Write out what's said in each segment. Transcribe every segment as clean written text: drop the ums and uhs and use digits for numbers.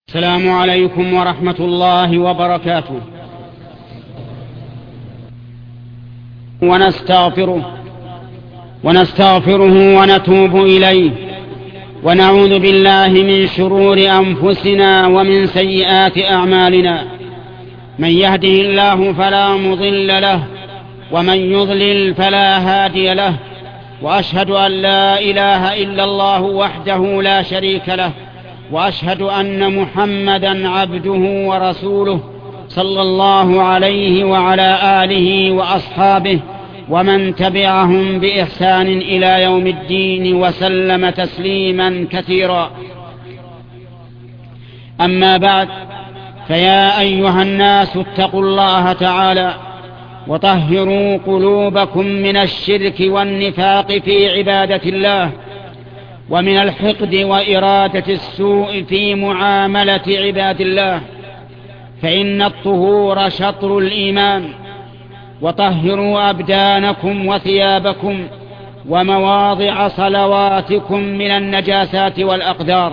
السلام عليكم ورحمة الله وبركاته. ونستغفره ونتوب إليه، ونعوذ بالله من شرور أنفسنا ومن سيئات أعمالنا. من يهده الله فلا مضل له، ومن يضلل فلا هادي له، وأشهد أن لا إله إلا الله وحده لا شريك له، وأشهد أن محمدا عبده ورسوله صلى الله عليه وعلى آله وأصحابه ومن تبعهم بإحسان إلى يوم الدين وسلم تسليما كثيرا. أما بعد، فيا أيها الناس اتقوا الله تعالى وطهروا قلوبكم من الشرك والنفاق في عبادة الله، ومن الحقد وإرادة السوء في معاملة عباد الله، فإن الطهور شطر الإيمان. وطهروا أبدانكم وثيابكم ومواضع صلواتكم من النجاسات والأقدار.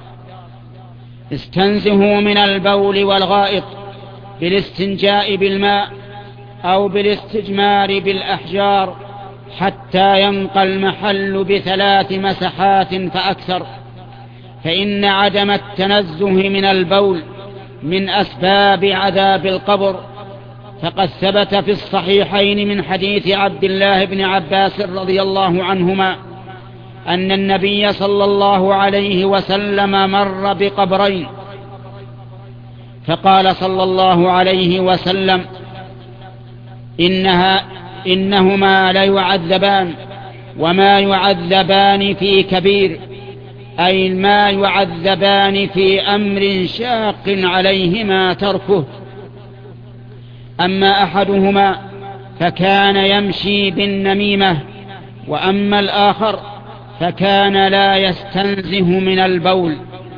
استنزهوا من البول والغائط بالاستنجاء بالماء أو بالاستجمار بالأحجار حتى ينقى المحل ب3 مسحات فأكثر، فإن عدم التنزه من البول من أسباب عذاب القبر. فقد ثبت في الصحيحين من حديث عبد الله بن عباس رضي الله عنهما أن النبي صلى الله عليه وسلم مر بقبرين، فقال صلى الله عليه وسلم: إنهما ليعذبان، وما يعذبان في كبير، أي ما يعذبان في أمر شاق عليهما تركه. أما أحدهما فكان يمشي بالنميمة، وأما الآخر فكان لا يستنزه من البول.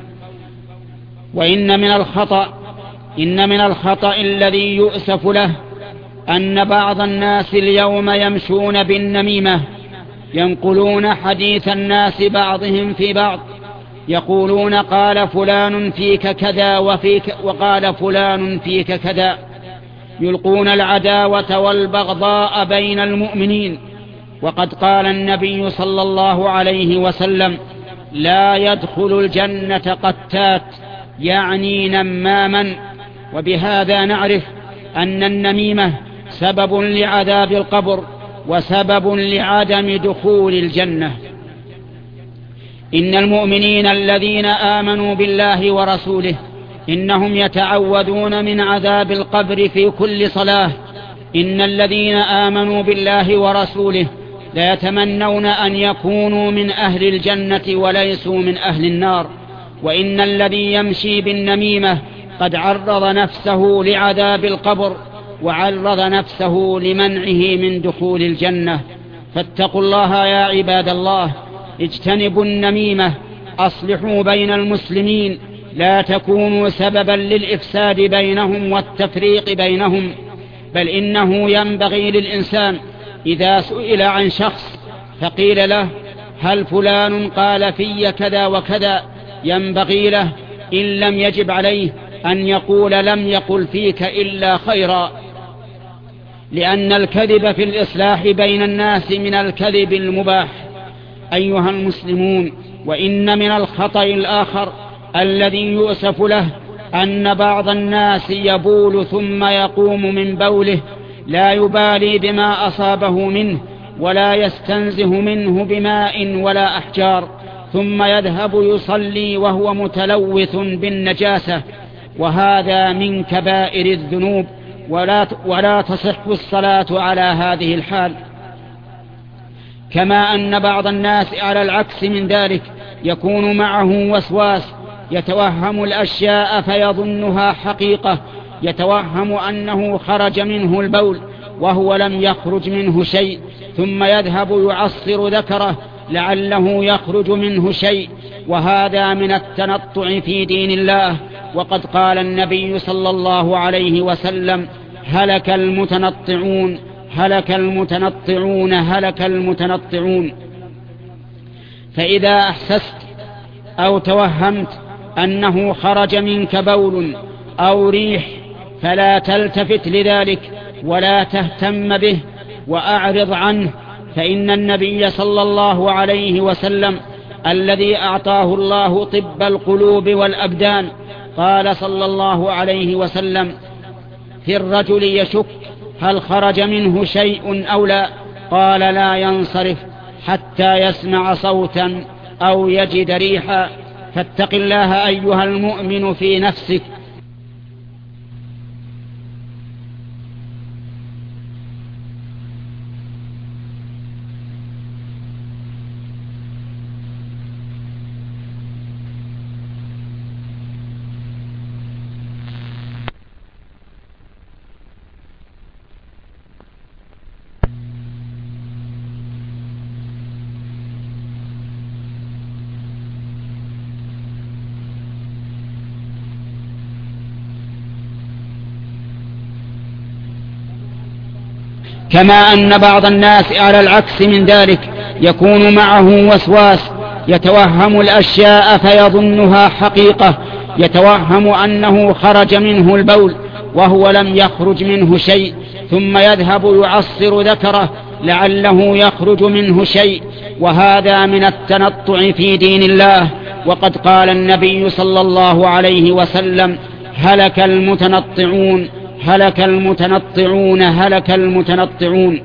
وإن من الخطأ الذي يؤسف له أن بعض الناس اليوم يمشون بالنميمة، ينقلون حديث الناس بعضهم في بعض، يقولون: قال فلان فيك كذا وقال فلان فيك كذا، يلقون العداوة والبغضاء بين المؤمنين. وقد قال النبي صلى الله عليه وسلم: لا يدخل الجنة قتات، يعني نماما. وبهذا نعرف أن النميمة سبب لعذاب القبر وسبب لعدم دخول الجنة. إن المؤمنين الذين آمنوا بالله ورسوله إنهم يتعوذون من عذاب القبر في كل صلاة. إن الذين آمنوا بالله ورسوله لا يتمنون أن يكونوا من أهل الجنة وليسوا من أهل النار. وإن الذي يمشي بالنميمة قد عرض نفسه لعذاب القبر وعرض نفسه لمنعه من دخول الجنة. فاتقوا الله يا عباد الله، اجتنبوا النميمة، أصلحوا بين المسلمين، لا تكونوا سببا للإفساد بينهم والتفريق بينهم. بل إنه ينبغي للإنسان إذا سئل عن شخص فقيل له: هل فلان قال في كذا وكذا، ينبغي له إن لم يجب عليه أن يقول: لم يقل فيك إلا خيرا، لأن الكذب في الإصلاح بين الناس من الكذب المباح. أيها المسلمون، وإن من الخطأ الآخر الذي يؤسف له أن بعض الناس يبول ثم يقوم من بوله لا يبالي بما أصابه منه ولا يستنزه منه بماء ولا أحجار، ثم يذهب يصلي وهو متلوث بالنجاسة، وهذا من كبائر الذنوب، ولا تصح الصلاة على هذه الحال. كما أن بعض الناس على العكس من ذلك يكون معه وسواس، يتوهم الأشياء فيظنها حقيقة، يتوهم أنه خرج منه البول وهو لم يخرج منه شيء، ثم يذهب يعصر ذكره لعله يخرج منه شيء، وهذا من التنطع في دين الله. وقد قال النبي صلى الله عليه وسلم: هلك المتنطعون، هلك المتنطعون، هلك المتنطعون. فإذا أحسست أو توهمت أنه خرج منك بول أو ريح فلا تلتفت لذلك ولا تهتم به وأعرض عنه، فإن النبي صلى الله عليه وسلم الذي أعطاه الله طب القلوب والأبدان قال صلى الله عليه وسلم في الرجل يشك هل خرج منه شيء أو لا، قال لا ينصرف حتى يسمع صوتا أو يجد ريحا، فاتق الله أيها المؤمن في نفسك. كما أن بعض الناس على العكس من ذلك يكون معه وسواس، يتوهم الأشياء فيظنها حقيقة، يتوهم أنه خرج منه البول وهو لم يخرج منه شيء، ثم يذهب يعصر ذكره لعله يخرج منه شيء، وهذا من التنطع في دين الله. وقد قال النبي صلى الله عليه وسلم هلك المتنطعون هلك المتنطعون هلك المتنطعون.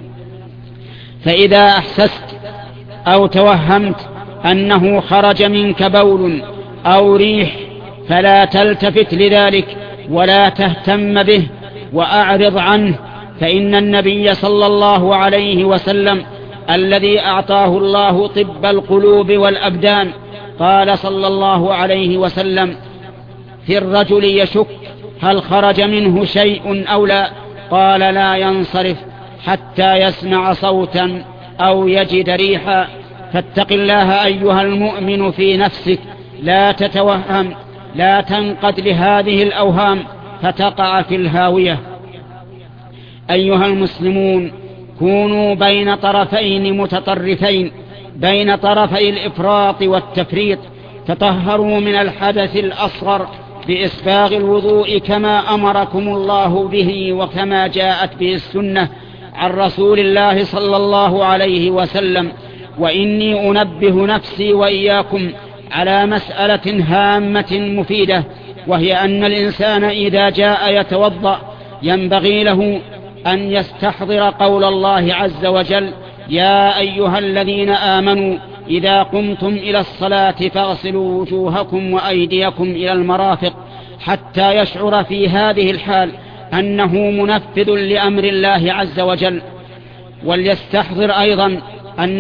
فإذا أحسست أو توهمت أنه خرج منك بول أو ريح فلا تلتفت لذلك ولا تهتم به وأعرض عنه، فإن النبي صلى الله عليه وسلم الذي أعطاه الله طب القلوب والأبدان قال صلى الله عليه وسلم في الرجل يشك هل خرج منه شيء أو لا، قال لا ينصرف حتى يسمع صوتا أو يجد ريحا، فاتق الله أيها المؤمن في نفسك، لا تتوهم، لا تنقد لهذه الأوهام فتقع في الهاوية. أيها المسلمون، كونوا بين طرفين متطرفين، بين طرفي الإفراط والتفريط، تطهروا من الحدث الأصغر بإسباغ الوضوء كما أمركم الله به وكما جاءت به السنة عن رسول الله صلى الله عليه وسلم. وإني أنبه نفسي وإياكم على مسألة هامة مفيدة، وهي أن الإنسان إذا جاء يتوضأ ينبغي له أن يستحضر قول الله عز وجل يا أيها الذين آمنوا إذا قمتم إلى الصلاة فاغسلوا وجوهكم وأيديكم إلى المرافق، حتى يشعر في هذه الحال أنه منفذ لأمر الله عز وجل. وليستحضر أيضا أن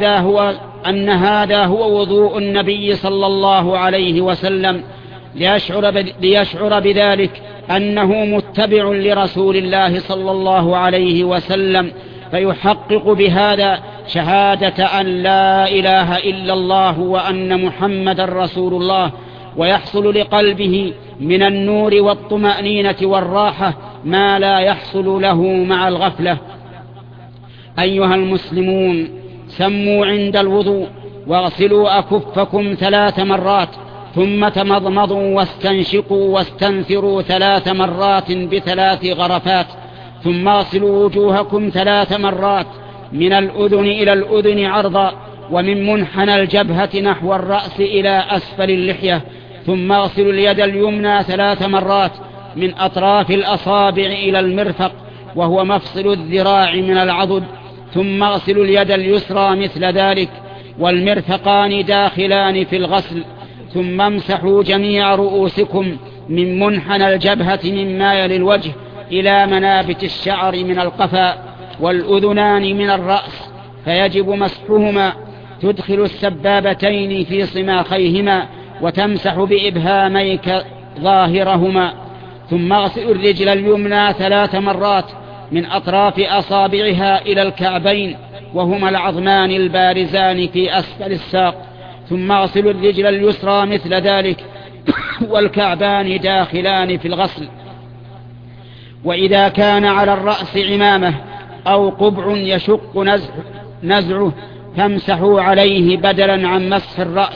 هذا هو وضوء النبي صلى الله عليه وسلم، ليشعر بذلك أنه متبع لرسول الله صلى الله عليه وسلم، فيحقق بهذا شهادة أن لا إله إلا الله وأن محمد رسول الله، ويحصل لقلبه من النور والطمأنينة والراحة ما لا يحصل له مع الغفلة. أيها المسلمون، سموا عند الوضوء واغسلوا أكفكم 3 مرات، ثم تمضمضوا واستنشقوا واستنثروا 3 مرات ب3 غرفات، ثم اغسلوا وجوهكم 3 مرات من الأذن إلى الأذن عرضا، ومن منحنى الجبهة نحو الرأس إلى أسفل اللحية، ثم اغسلوا اليد اليمنى 3 مرات من أطراف الأصابع إلى المرفق وهو مفصل الذراع من العضد، ثم اغسلوا اليد اليسرى مثل ذلك، والمرفقان داخلان في الغسل، ثم امسحوا جميع رؤوسكم من منحنى الجبهة مما يلي الوجه إلى منابت الشعر من القفا، والأذنان من الرأس، فيجب مسحهما. تدخل السبابتين في صماخيهما وتمسح بإبهاميك ظاهرهما، ثم اغسل الرجل اليمنى 3 مرات من أطراف أصابعها إلى الكعبين وهما العظمان البارزان في أسفل الساق، ثم اغسل الرجل اليسرى مثل ذلك والكعبان داخلان في الغسل. وإذا كان على الرأس عمامة أو قبع يشق نزعه فامسحوا عليه بدلا عن مسح الرأس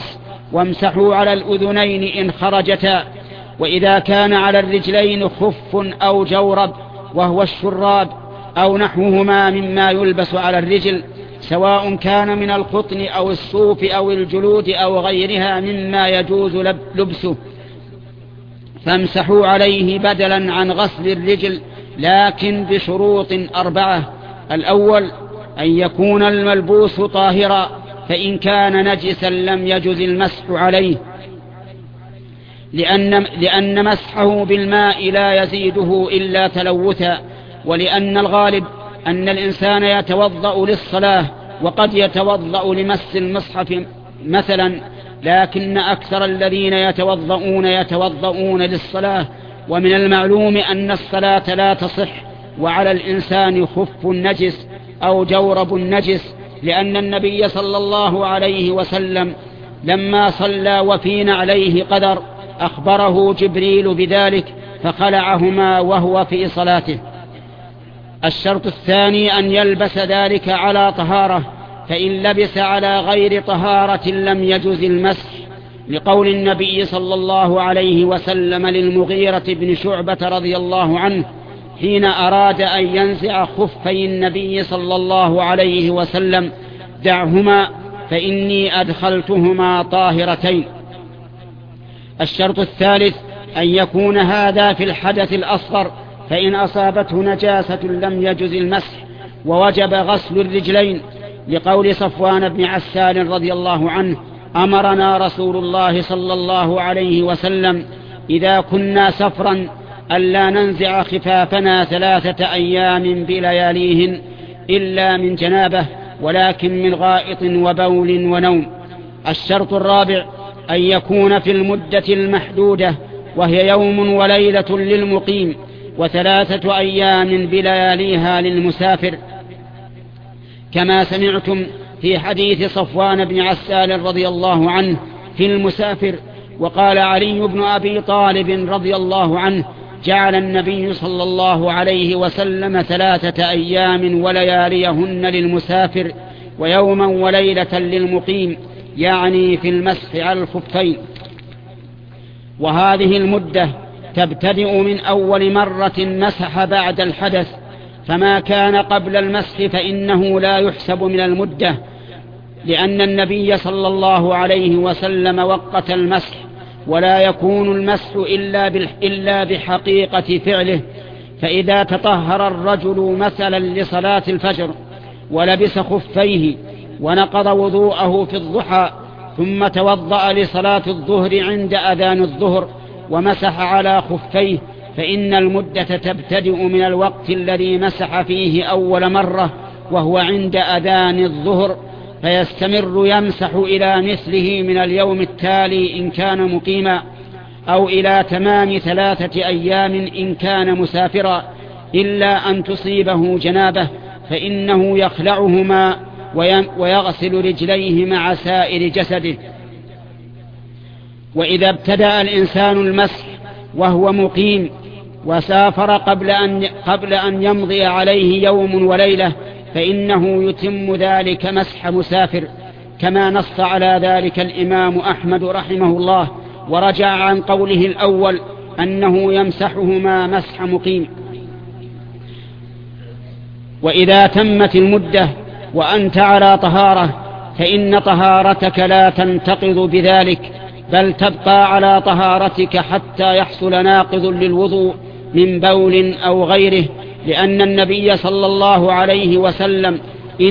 وامسحوا على الأذنين إن خرجتا. وإذا كان على الرجلين خف أو جورب وهو الشراب أو نحوهما مما يلبس على الرجل، سواء كان من القطن أو الصوف أو الجلود أو غيرها مما يجوز لبسه، فامسحوا عليه بدلا عن غسل الرجل، لكن بشروط 4. الأول أن يكون الملبوس طاهرا، فإن كان نجسا لم يجز المسح عليه، لأن مسحه بالماء لا يزيده إلا تلوثا، ولأن الغالب أن الإنسان يتوضأ للصلاة وقد يتوضأ لمس المصحف مثلا، لكن أكثر الذين يتوضؤون للصلاة، ومن المعلوم أن الصلاة لا تصح وعلى الإنسان خف نجس أو جورب نجس، لأن النبي صلى الله عليه وسلم لما صلى وفي عليه قدر أخبره جبريل بذلك فخلعهما وهو في صلاته. الشرط الثاني أن يلبس ذلك على طهارة، فإن لبس على غير طهارة لم يجز المسح، لقول النبي صلى الله عليه وسلم للمغيرة بن شعبة رضي الله عنه حين أراد أن ينزع خفي النبي صلى الله عليه وسلم: دعهما فإني أدخلتهما طاهرتين. الشرط الثالث أن يكون هذا في الحدث الأصغر، فإن أصابته نجاسة لم يجز المسح ووجب غسل الرجلين، لقول صفوان بن عسال رضي الله عنه: أمرنا رسول الله صلى الله عليه وسلم إذا كنا سفرا ألا ننزع خفافنا 3 أيام بلياليهن إلا من جنابه، ولكن من غائط وبول ونوم. الشرط الرابع أن يكون في المدة المحدودة، وهي يوم وليلة للمقيم و3 أيام بلياليها للمسافر، كما سمعتم في حديث صفوان بن عسال رضي الله عنه في المسافر. وقال علي بن أبي طالب رضي الله عنه: جعل النبي صلى الله عليه وسلم 3 أيام ولياليهن للمسافر ويوما وليلة للمقيم، يعني في المسح على الخفين. وهذه المدة تبتدئ من أول مرة مسح بعد الحدث، فما كان قبل المسح فإنه لا يحسب من المدة، لأن النبي صلى الله عليه وسلم وقت المسح، ولا يكون المسح إلا بحقيقة فعله. فإذا تطهر الرجل مثلا لصلاة الفجر ولبس خفيه ونقض وضوءه في الضحى، ثم توضأ لصلاة الظهر عند أذان الظهر ومسح على خفيه، فإن المدة تبتدئ من الوقت الذي مسح فيه أول مرة وهو عند أذان الظهر، فيستمر يمسح إلى مثله من اليوم التالي إن كان مقيما، أو إلى تمام 3 أيام إن كان مسافرا، إلا أن تصيبه جنابه فإنه يخلعهما ويغسل رجليه مع سائر جسده. وإذا ابتدأ الإنسان المسح وهو مقيم وسافر قبل أن يمضي عليه يوم وليلة، فإنه يتم ذلك مسح مسافر، كما نص على ذلك الإمام أحمد رحمه الله، ورجع عن قوله الأول أنه يمسحهما مسح مقيم. وإذا تمت المدة وأنت على طهارة فإن طهارتك لا تنتقض بذلك، بل تبقى على طهارتك حتى يحصل ناقض للوضوء من بول أو غيره، لأن النبي صلى الله عليه وسلم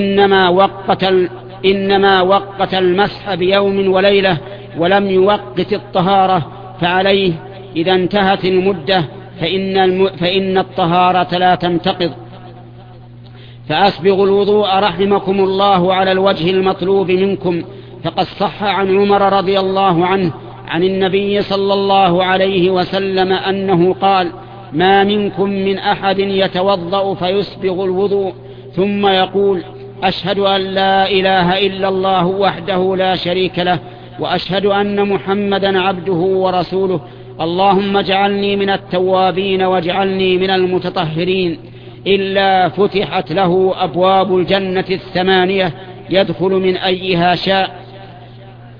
إنما وقت المسح بيوم وليلة ولم يوقت الطهارة، فعليه إذا انتهت المدة فإن الطهارة لا تنتقض. فأسبغوا الوضوء رحمكم الله على الوجه المطلوب منكم، فقد صح عن عمر رضي الله عنه عن النبي صلى الله عليه وسلم أنه قال: ما منكم من أحد يتوضأ فيسبغ الوضوء ثم يقول: أشهد أن لا إله إلا الله وحده لا شريك له، وأشهد أن محمدا عبده ورسوله، اللهم اجعلني من التوابين واجعلني من المتطهرين، إلا فتحت له أبواب الجنة 8 يدخل من أيها شاء.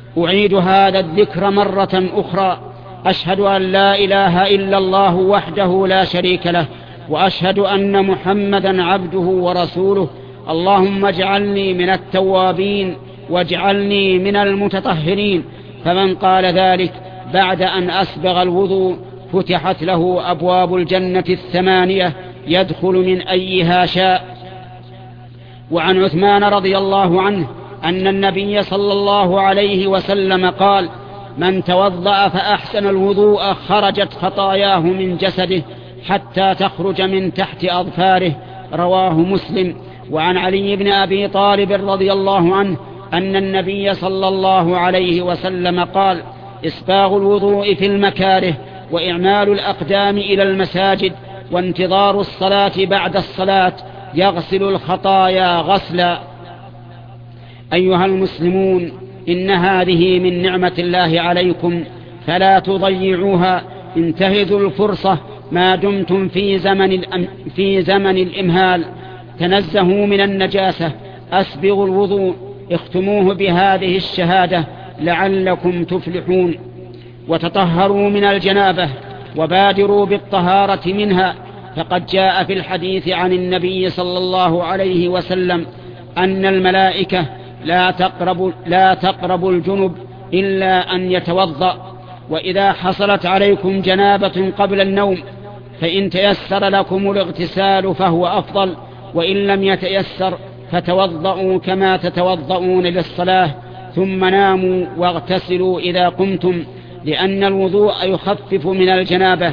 أعيد هذا الذكر مرة أخرى: أشهد أن لا إله إلا الله وحده لا شريك له، وأشهد أن محمدا عبده ورسوله. اللهم اجعلني من التوابين واجعلني من المتطهرين. فمن قال ذلك بعد أن أسبغ الوضوء فتحت له أبواب الجنة 8 يدخل من أيها شاء. وعن عثمان رضي الله عنه أن النبي صلى الله عليه وسلم قال: من توضأ فأحسن الوضوء خرجت خطاياه من جسده حتى تخرج من تحت أظفاره. رواه مسلم. وعن علي بن أبي طالب رضي الله عنه أن النبي صلى الله عليه وسلم قال: إسباغ الوضوء في المكاره، وإعمال الأقدام إلى المساجد، وانتظار الصلاة بعد الصلاة يغسل الخطايا غسلا. أيها المسلمون، إن هذه من نعمة الله عليكم فلا تضيعوها. انتهزوا الفرصة ما دمتم في زمن الإمهال. تنزهوا من النجاسة، أسبغوا الوضوء، اختموه بهذه الشهادة لعلكم تفلحون. وتطهروا من الجنابة وبادروا بالطهارة منها، فقد جاء في الحديث عن النبي صلى الله عليه وسلم أن الملائكة لا تقرب الجنب إلا أن يتوضأ. وإذا حصلت عليكم جنابة قبل النوم فإن تيسر لكم الاغتسال فهو أفضل، وإن لم يتيسر فتوضأوا كما تتوضؤون للصلاة، ثم ناموا واغتسلوا إذا قمتم، لأن الوضوء يخفف من الجنابة.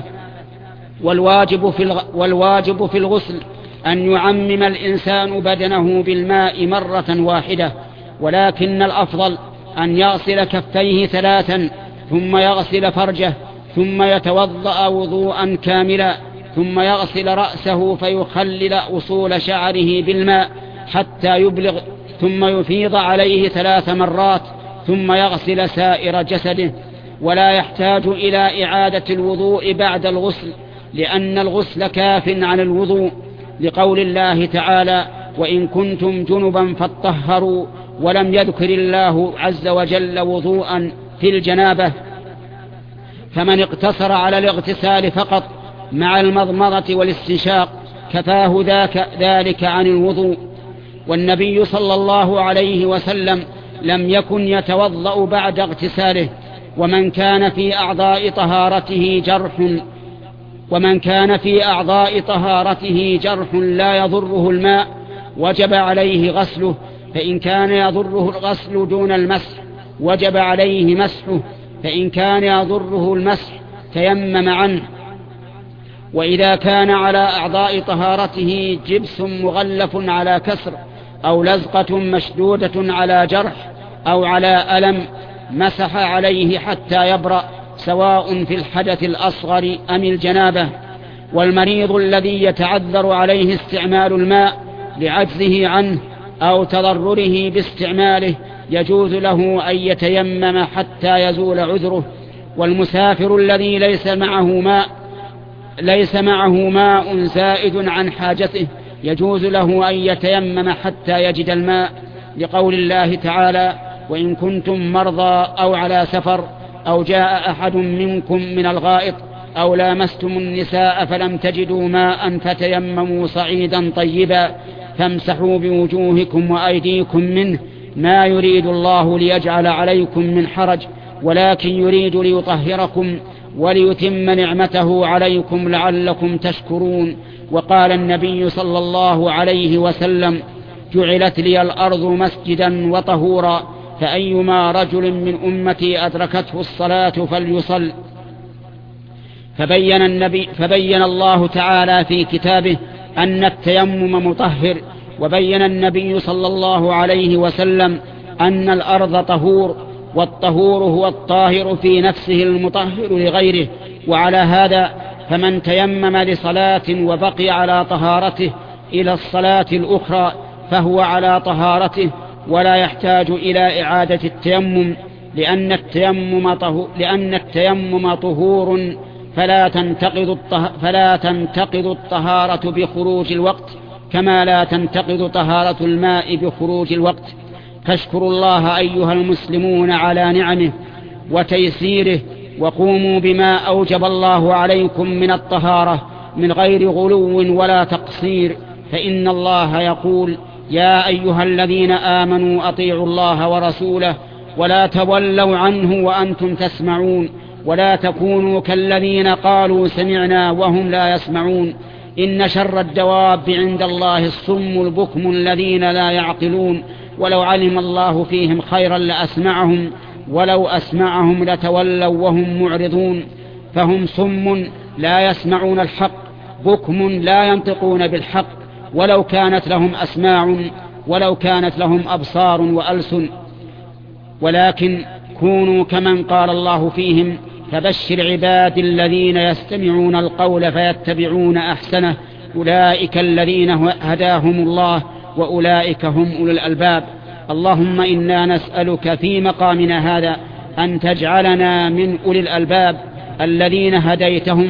والواجب في الغسل أن يعمم الإنسان بدنه بالماء مرة واحدة، ولكن الأفضل أن يغسل كفيه 3 ثم يغسل فرجه، ثم يتوضأ وضوءا كاملا، ثم يغسل رأسه فيخلل أصول شعره بالماء حتى يبلغ، ثم يفيض عليه 3 مرات، ثم يغسل سائر جسده. ولا يحتاج إلى إعادة الوضوء بعد الغسل، لأن الغسل كاف عن الوضوء، لقول الله تعالى: وإن كنتم جنبا فاطهروا. ولم يذكر الله عز وجل وضوءا في الجنابة. فمن اقتصر على الاغتسال فقط مع المضمضة والاستنشاق كفاه ذلك عن الوضوء. والنبي صلى الله عليه وسلم لم يكن يتوضأ بعد اغتساله. ومن كان في أعضاء طهارته جرح لا يضره الماء وجب عليه غسله، فإن كان يضره الغسل دون المسح وجب عليه مسحه، فإن كان يضره المسح تيمم عنه. وإذا كان على أعضاء طهارته جبس مغلف على كسر، أو لزقة مشدودة على جرح، أو على ألم، مسح عليه حتى يبرأ، سواء في الحدث الأصغر أم الجنابة. والمريض الذي يتعذر عليه استعمال الماء لعجزه عنه أو تضرره باستعماله يجوز له أن يتيمم حتى يزول عذره. والمسافر الذي ليس معه ماء زائد عن حاجته يجوز له أن يتيمم حتى يجد الماء، لقول الله تعالى: وإن كنتم مرضى أو على سفر أو جاء أحد منكم من الغائط أو لامستم النساء فلم تجدوا ماء فتيمموا صعيدا طيبا فامسحوا بوجوهكم وأيديكم منه، ما يريد الله ليجعل عليكم من حرج، ولكن يريد ليطهركم وليتم نعمته عليكم لعلكم تشكرون. وقال النبي صلى الله عليه وسلم: جعلت لي الأرض مسجدا وطهورا، فأيما رجل من أمتي أدركته الصلاة فليصل. فبين الله تعالى في كتابه أن التيمم مطهر، وبين النبي صلى الله عليه وسلم أن الأرض طهور، والطهور هو الطاهر في نفسه المطهر لغيره. وعلى هذا فمن تيمم لصلاة وبقي على طهارته إلى الصلاة الأخرى فهو على طهارته ولا يحتاج إلى إعادة التيمم، لأن التيمم طهور فلا تنتقض الطهارة بخروج الوقت، كما لا تنتقض طهارة الماء بخروج الوقت. فاشكروا الله أيها المسلمون على نعمه وتيسيره، وقوموا بما أوجب الله عليكم من الطهارة من غير غلو ولا تقصير، فإن الله يقول: يا أيها الذين آمنوا أطيعوا الله ورسوله ولا تولوا عنه وأنتم تسمعون، ولا تكونوا كالذين قالوا سمعنا وهم لا يسمعون، إن شر الدواب عند الله الصم البكم الذين لا يعقلون، ولو علم الله فيهم خيرا لأسمعهم ولو أسمعهم لتولوا وهم معرضون، فهم صم لا يسمعون الحق، بكم لا ينطقون بالحق، ولو كانت لهم أسماع ولو كانت لهم أبصار وألسن، ولكن كونوا كمن قال الله فيهم: فبشر عبادي الذين يستمعون القول فيتبعون أحسنه، أولئك الذين هداهم الله وأولئك هم أولو الألباب. اللهم إنا نسألك في مقامنا هذا أن تجعلنا من أولي الألباب الذين هديتهم،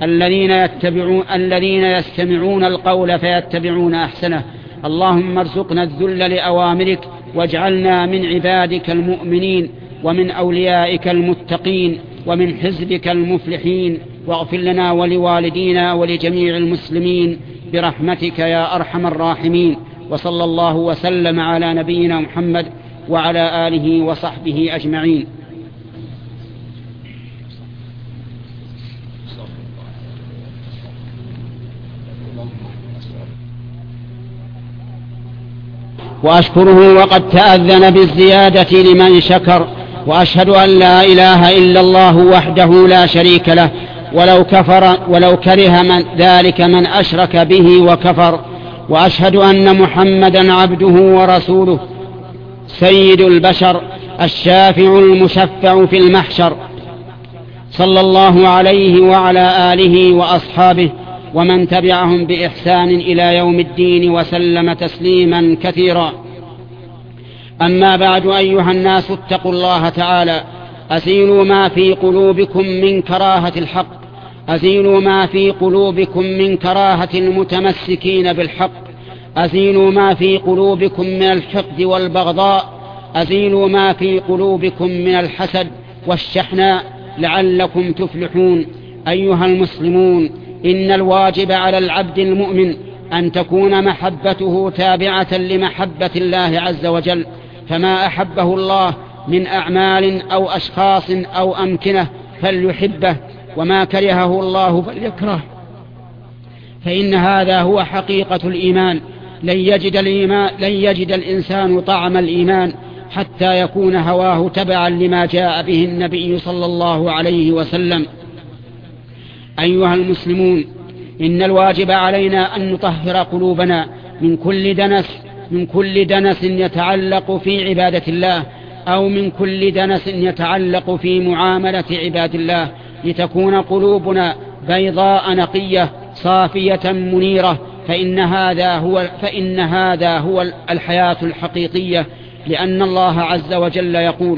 الذين يستمعون القول فيتبعون أحسنه. اللهم ارزقنا الذل لأوامرك، واجعلنا من عبادك المؤمنين ومن أوليائك المتقين ومن حزبك المفلحين، واغفر لنا ولوالدينا ولجميع المسلمين برحمتك يا أرحم الراحمين. وصلى الله وسلم على نبينا محمد وعلى آله وصحبه أجمعين. وأشكره وقد تأذن بالزيادة لمن شكر، وأشهد أن لا إله إلا الله وحده لا شريك له، ولو كره من ذلك من أشرك به وكفر. وأشهد أن محمدا عبده ورسوله سيد البشر الشافع المشفع في المحشر، صلى الله عليه وعلى آله وأصحابه ومن تبعهم بإحسان إلى يوم الدين وسلم تسليما كثيرا. أما بعد، أيها الناس اتقوا الله تعالى، أزيلوا ما في قلوبكم من كراهة الحق، أزيلوا ما في قلوبكم من كراهة المتمسكين بالحق، أزيلوا ما في قلوبكم من الحقد والبغضاء، أزيلوا ما في قلوبكم من الحسد والشحناء لعلكم تفلحون. أيها المسلمون، إن الواجب على العبد المؤمن أن تكون محبته تابعة لمحبة الله عز وجل، فما أحبه الله من أعمال أو أشخاص أو أمكنة فليحبه، وما كرهه الله فليكره، فإن هذا هو حقيقة الإيمان. لن يجد الإنسان طعم الإيمان حتى يكون هواه تبعا لما جاء به النبي صلى الله عليه وسلم. أيها المسلمون، إن الواجب علينا أن نطهر قلوبنا من كل دنس يتعلق في عبادة الله، أو من كل دنس يتعلق في معاملة عباد الله، لتكون قلوبنا بيضاء نقية صافية منيرة، فإن هذا هو الحياة الحقيقية. لأن الله عز وجل يقول: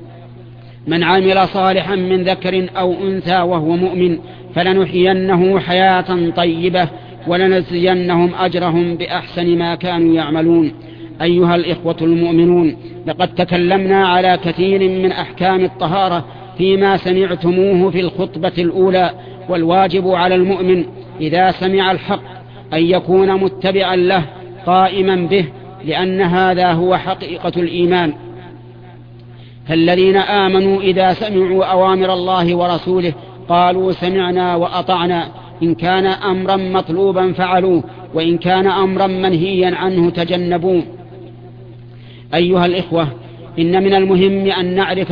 من عمل صالحا من ذكر أو أنثى وهو مؤمن فلنحيينه حياة طيبة ولنجزينهم أجرهم بأحسن ما كانوا يعملون. أيها الإخوة المؤمنون، لقد تكلمنا على كثير من أحكام الطهارة فيما سمعتموه في الخطبة الأولى. والواجب على المؤمن إذا سمع الحق أن يكون متبعا له قائما به، لأن هذا هو حقيقة الإيمان. فالذين آمنوا إذا سمعوا أوامر الله ورسوله قالوا سمعنا وأطعنا، إن كان أمرا مطلوبا فعلوه، وإن كان أمرا منهيا عنه تجنبوه. أيها الإخوة، إن من المهم أن نعرف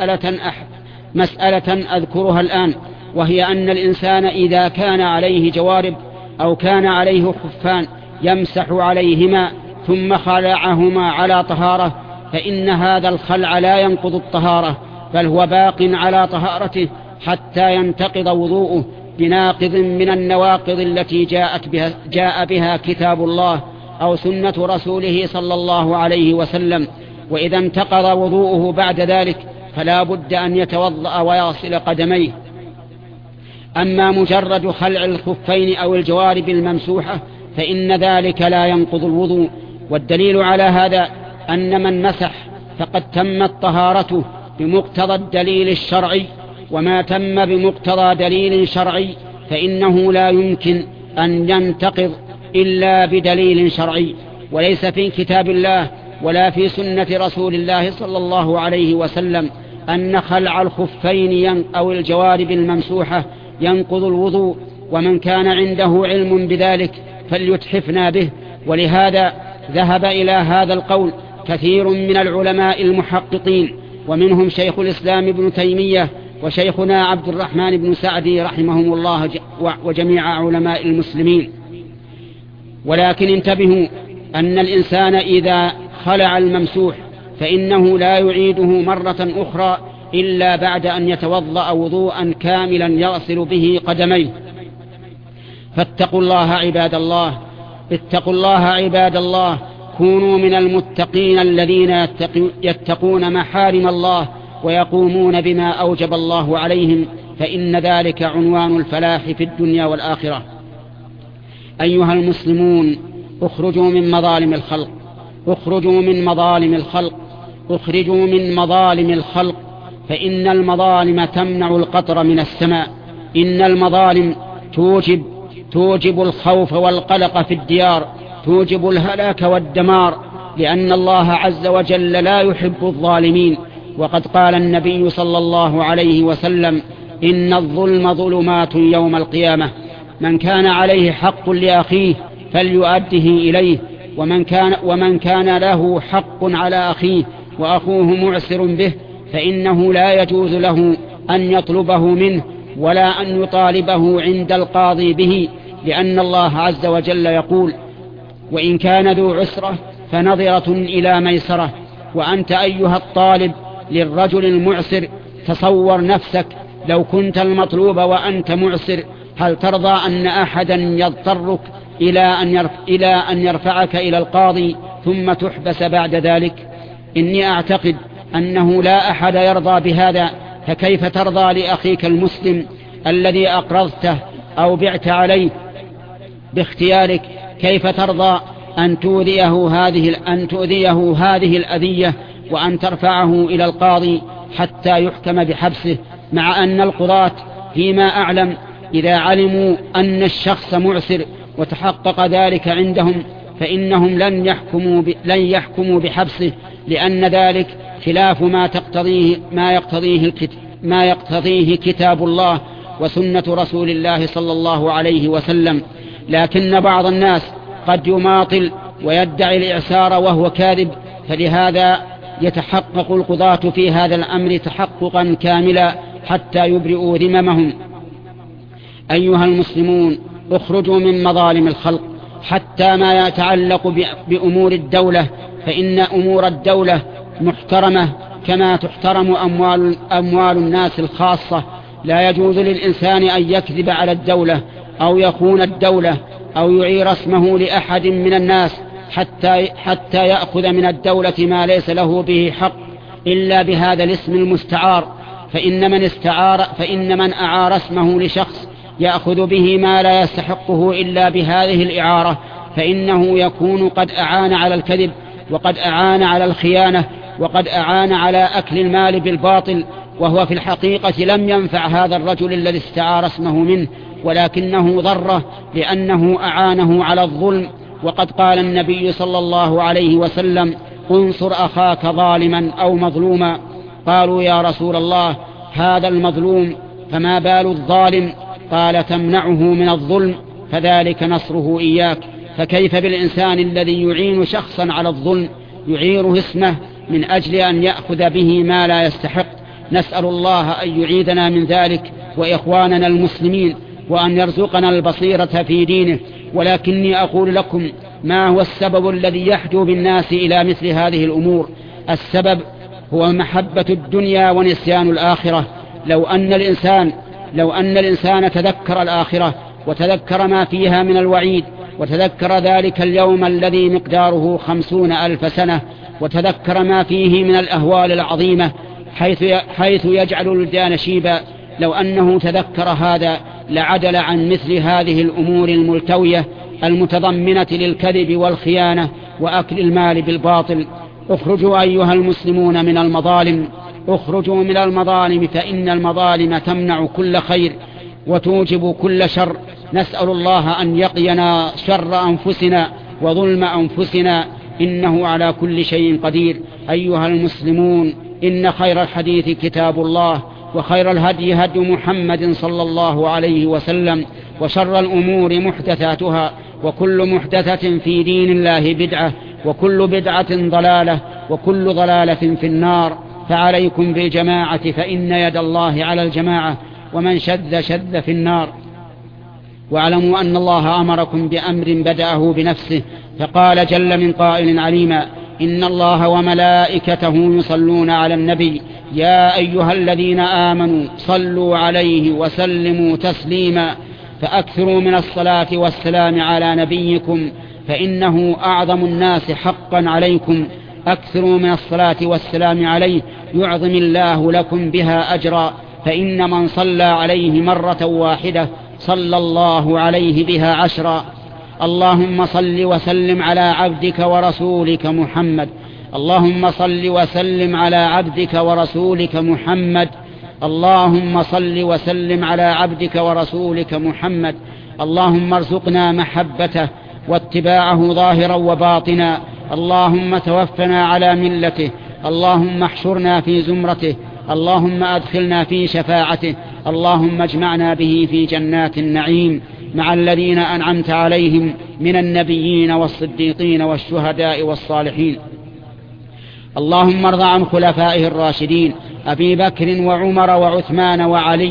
مسألة أذكرها الآن، وهي أن الإنسان إذا كان عليه جوارب أو كان عليه خفان يمسح عليهما ثم خلعهما على طهارة، فإن هذا الخلع لا ينقض الطهارة، بل هو باق على طهارته حتى ينتقض وضوءه بناقض من النواقض التي جاء بها كتاب الله أو سنة رسوله صلى الله عليه وسلم. وإذا انتقض وضوءه بعد ذلك فلا بد أن يتوضأ ويغسل قدميه. أما مجرد خلع الخفين أو الجوارب الممسوحة فإن ذلك لا ينقض الوضوء. والدليل على هذا أن من مسح فقد تمت طهارته بمقتضى الدليل الشرعي، وما تم بمقتضى دليل شرعي فإنه لا يمكن أن ينتقض إلا بدليل شرعي، وليس في كتاب الله ولا في سنة رسول الله صلى الله عليه وسلم أن خلع الخفين أو الجوارب الممسوحة ينقض الوضوء، ومن كان عنده علم بذلك فليتحفنا به. ولهذا ذهب إلى هذا القول كثير من العلماء المحققين، ومنهم شيخ الإسلام ابن تيمية وشيخنا عبد الرحمن بن سعدي رحمهم الله وجميع علماء المسلمين. ولكن انتبهوا أن الإنسان إذا خلع الممسوح فإنه لا يعيده مرة أخرى إلا بعد أن يتوضأ وضوءا كاملا يغسل به قدميه. فاتقوا الله عباد الله، اتقوا الله عباد الله، كونوا من المتقين الذين يتقون محارم الله ويقومون بما أوجب الله عليهم، فإن ذلك عنوان الفلاح في الدنيا والآخرة. أيها المسلمون، اخرجوا من مظالم الخلق، اخرجوا من مظالم الخلق، اخرجوا من مظالم الخلق، فإن المظالم تمنع القطر من السماء. إن المظالم توجب الخوف والقلق في الديار، توجب الهلاك والدمار، لأن الله عز وجل لا يحب الظالمين. وقد قال النبي صلى الله عليه وسلم: إن الظلم ظلمات يوم القيامة، من كان عليه حق لأخيه فليؤده إليه، ومن كان له حق على أخيه وأخوه معسر به فإنه لا يجوز له أن يطلبه منه ولا أن يطالبه عند القاضي به، لأن الله عز وجل يقول: وإن كان ذو عسرة فنظرة إلى ميسرة. وأنت أيها الطالب للرجل المعسر تصور نفسك لو كنت المطلوب وأنت معسر، هل ترضى أن أحدا يضطرك إلى أن يرفعك إلى القاضي ثم تحبس بعد ذلك؟ إني أعتقد أنه لا أحد يرضى بهذا، فكيف ترضى لأخيك المسلم الذي أقرضته أو بعت عليه باختيارك؟ كيف ترضى أن تؤذيه هذه الأذية وأن ترفعه إلى القاضي حتى يحكم بحبسه، مع أن القضاة فيما أعلم إذا علموا أن الشخص معسر وتحقق ذلك عندهم فإنهم لن يحكموا بحبسه، لأن ذلك خلاف ما يقتضيه كتاب الله وسنة رسول الله صلى الله عليه وسلم. لكن بعض الناس قد يماطل ويدعي الإعسار وهو كاذب، فلهذا يتحقق القضاة في هذا الأمر تحققا كاملا حتى يبرئوا ذممهم. أيها المسلمون، اخرجوا من مظالم الخلق حتى ما يتعلق بأمور الدولة، فإن أمور الدولة محترمة كما تحترم أموال الناس الخاصة. لا يجوز للإنسان أن يكذب على الدولة أو يخون الدولة أو يعير اسمه لأحد من الناس حتى يأخذ من الدولة ما ليس له به حق إلا بهذا الاسم المستعار. فإن من أعار اسمه لشخص يأخذ به ما لا يستحقه إلا بهذه الإعارة فإنه يكون قد أعان على الكذب، وقد أعان على الخيانة، وقد أعان على أكل المال بالباطل، وهو في الحقيقة لم ينفع هذا الرجل الذي استعار اسمه منه، ولكنه ضره لأنه أعانه على الظلم. وقد قال النبي صلى الله عليه وسلم: انصر أخاك ظالما أو مظلوما. قالوا: يا رسول الله، هذا المظلوم فما بال الظالم؟ قال: تمنعه من الظلم، فذلك نصره إياك. فكيف بالإنسان الذي يعين شخصا على الظلم، يعيره اسمه من أجل أن يأخذ به ما لا يستحق؟ نسأل الله أن يعيدنا من ذلك وإخواننا المسلمين، وأن يرزقنا البصيرة في دينه. ولكني أقول لكم ما هو السبب الذي يحجو بالناس إلى مثل هذه الأمور. السبب هو محبة الدنيا ونسيان الآخرة. لو أن الإنسان تذكر الآخرة وتذكر ما فيها من الوعيد، وتذكر ذلك اليوم الذي مقداره 50,000 سنة، وتذكر ما فيه من الأهوال العظيمة حيث يجعل الولدان شيبا، لو أنه تذكر هذا لعدل عن مثل هذه الأمور الملتوية المتضمنة للكذب والخيانة وأكل المال بالباطل. اخرجوا أيها المسلمون من المظالم، اخرجوا من المظالم، فإن المظالم تمنع كل خير وتوجب كل شر. نسأل الله أن يقينا شر أنفسنا وظلم أنفسنا، إنه على كل شيء قدير. أيها المسلمون، إن خير الحديث كتاب الله، وخير الهدي هدي محمد صلى الله عليه وسلم، وشر الأمور محدثاتها، وكل محدثة في دين الله بدعة، وكل بدعة ضلالة، وكل ضلالة في النار. فعليكم بالجماعة، فإن يد الله على الجماعة، ومن شذ شذ في النار. واعلموا أن الله أمركم بأمر بدأه بنفسه، فقال جل من قائل عليما: إن الله وملائكته يصلون على النبي يا أيها الذين آمنوا صلوا عليه وسلموا تسليما. فأكثروا من الصلاة والسلام على نبيكم، فإنه أعظم الناس حقا عليكم. أكثروا من الصلاة والسلام عليه، يعظم الله لكم بها أجرا، فإن من صلى عليه مرة واحدة صلى الله عليه بها 10. اللهم صل وسلم على عبدك ورسولك محمد. اللهم صل وسلم على عبدك ورسولك محمد. اللهم صل وسلم على عبدك ورسولك محمد. اللهم ارزقنا محبته واتباعه ظاهرا وباطنا. اللهم توفنا على ملته. اللهم احشرنا في زمرته. اللهم أدخلنا في شفاعته. اللهم اجمعنا به في جنات النعيم مع الذين أنعمت عليهم من النبيين والصديقين والشهداء والصالحين. اللهم ارض عن خلفائه الراشدين أبي بكر وعمر وعثمان وعلي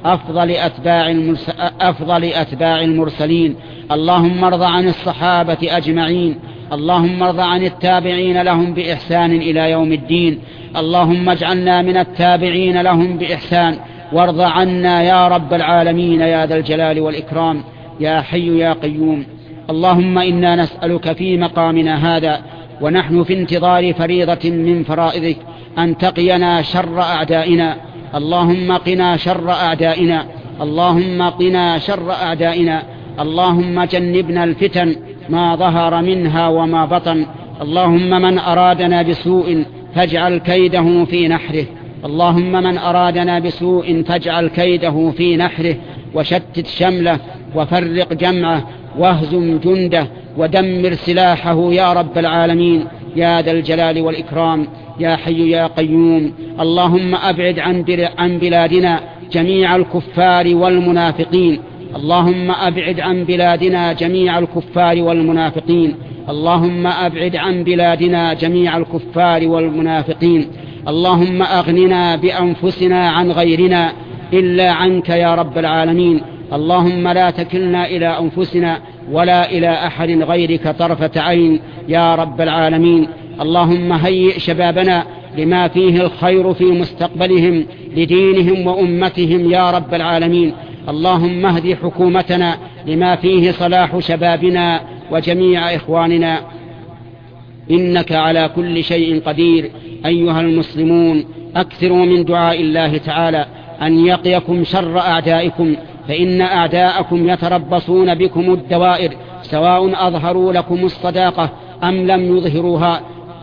أفضل أتباع المرسلين. اللهم ارض عن الصحابة أجمعين. اللهم ارض عن التابعين لهم بإحسان إلى يوم الدين. اللهم اجعلنا من التابعين لهم بإحسان، وارض عنا يا رب العالمين يا ذا الجلال والإكرام يا حي يا قيوم. اللهم إنا نسألك في مقامنا هذا ونحن في انتظار فريضة من فرائضك أن تقينا شر أعدائنا. اللهم قنا شر أعدائنا. اللهم قنا شر أعدائنا. اللهم جنبنا الفتن ما ظهر منها وما بطن. اللهم من أرادنا بسوء فاجعل كيده في نحره. اللهم من أرادنا بسوء فاجعل كيده في نحره، وشتت شمله وفرق جمعه واهزم جنده ودمر سلاحه يا رب العالمين يا ذا الجلال والإكرام يا حي يا قيوم. اللهم أبعد عن بلادنا جميع الكفار والمنافقين. اللهم أبعد عن بلادنا جميع الكفار والمنافقين. اللهم أبعد عن بلادنا جميع الكفار والمنافقين. اللهم أغننا بأنفسنا عن غيرنا إلا عنك يا رب العالمين. اللهم لا تكلنا إلى أنفسنا ولا إلى أحد غيرك طرفة عين يا رب العالمين. اللهم هيئ شبابنا لما فيه الخير في مستقبلهم لدينهم وأمتهم يا رب العالمين. اللهم اهد حكومتنا لما فيه صلاح شبابنا وجميع إخواننا، إنك على كل شيء قدير. أيها المسلمون، أكثروا من دعاء الله تعالى أن يقيكم شر أعدائكم، فإن أعداءكم يتربصون بكم الدوائر، سواء أظهروا لكم الصداقة أم لم يظهروها،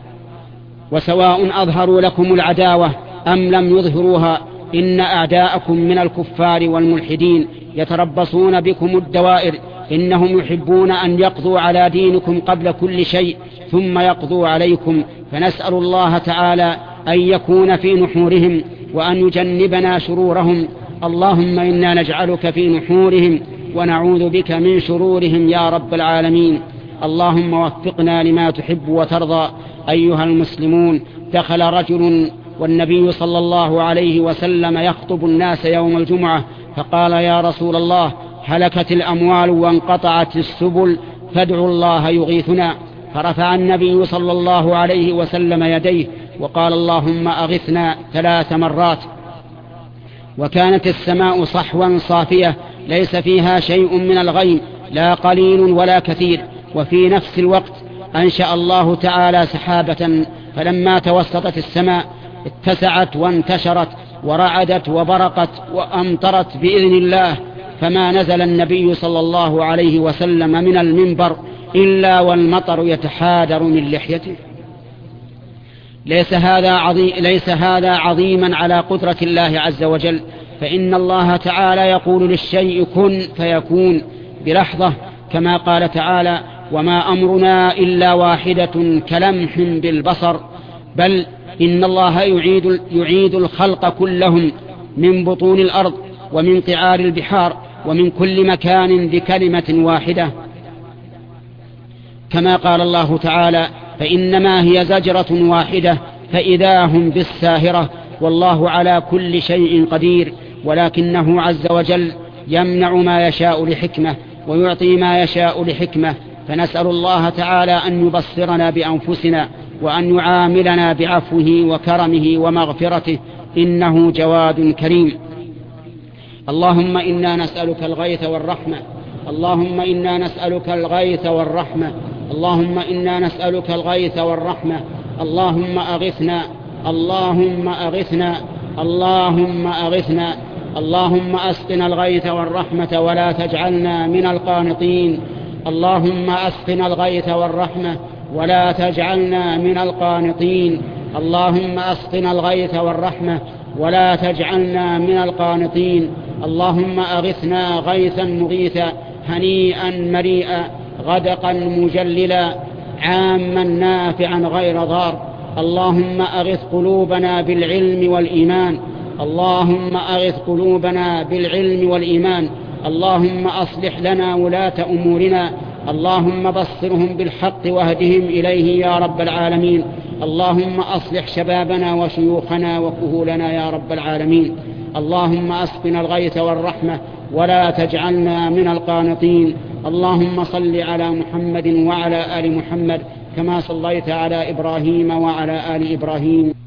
وسواء أظهروا لكم العداوة أم لم يظهروها. إن أعداءكم من الكفار والملحدين يتربصون بكم الدوائر، إنهم يحبون أن يقضوا على دينكم قبل كل شيء ثم يقضوا عليكم. فنسأل الله تعالى أن يكون في نحورهم وأن يجنبنا شرورهم. اللهم إنا نجعلك في نحورهم ونعوذ بك من شرورهم يا رب العالمين. اللهم وفقنا لما تحب وترضى. أيها المسلمون، دخل رجل والنبي صلى الله عليه وسلم يخطب الناس يوم الجمعة، فقال: يا رسول الله، هلكت الأموال وانقطعت السبل، فادعوا الله يغيثنا. فرفع النبي صلى الله عليه وسلم يديه وقال: اللهم أغثنا 3 مرات. وكانت السماء صحوا صافية ليس فيها شيء من الغيم، لا قليل ولا كثير. وفي نفس الوقت أنشأ الله تعالى سحابة، فلما توسطت السماء اتسعت وانتشرت ورعدت وبرقت وأمطرت بإذن الله. فما نزل النبي صلى الله عليه وسلم من المنبر إلا والمطر يتحادر من لحيته. ليس هذا عظيما على قدرة الله عز وجل، فإن الله تعالى يقول للشيء كن فيكون بلحظة، كما قال تعالى: وما أمرنا إلا واحدة كلمح بالبصر. بل إن الله يعيد الخلق كلهم من بطون الأرض ومن قعار البحار ومن كل مكان بكلمة واحدة، كما قال الله تعالى: فإنما هي زجرة واحدة فإذا هم بالساهرة، والله على كل شيء قدير. ولكنه عز وجل يمنع ما يشاء لحكمة ويعطي ما يشاء لحكمة، فنسأل الله تعالى أن يبصرنا بأنفسنا وأن يعاملنا بعفوه وكرمه ومغفرته، إنه جواد كريم. اللهم إنا نسألك الغيث والرحمة، اللهم إنا نسألك الغيث والرحمة، اللهم إنا نسألك الغيث والرحمة، اللهم أغثنا، اللهم أغثنا، اللهم أغثنا، اللهم أسقنا الغيث والرحمة ولا تجعلنا من القانطين، اللهم أسقنا الغيث والرحمة ولا تجعلنا من القانطين، اللهم أسقنا الغيث والرحمة ولا تجعلنا من القانطين، اللهم أغثنا غيثا مغيثا هنيئا مريئا غدقا مجللا عاما نافعا غير ضار. اللهم أغث قلوبنا بالعلم والإيمان، اللهم أغث قلوبنا بالعلم والإيمان، اللهم أصلح لنا ولاة أمورنا، اللهم بصرهم بالحق واهدهم إليه يا رب العالمين، اللهم أصلح شبابنا وشيوخنا وكهولنا يا رب العالمين، اللهم أسقنا الغيث والرحمة ولا تجعلنا من القانطين. اللهم صل على محمد وعلى آل محمد كما صليت على إبراهيم وعلى آل إبراهيم.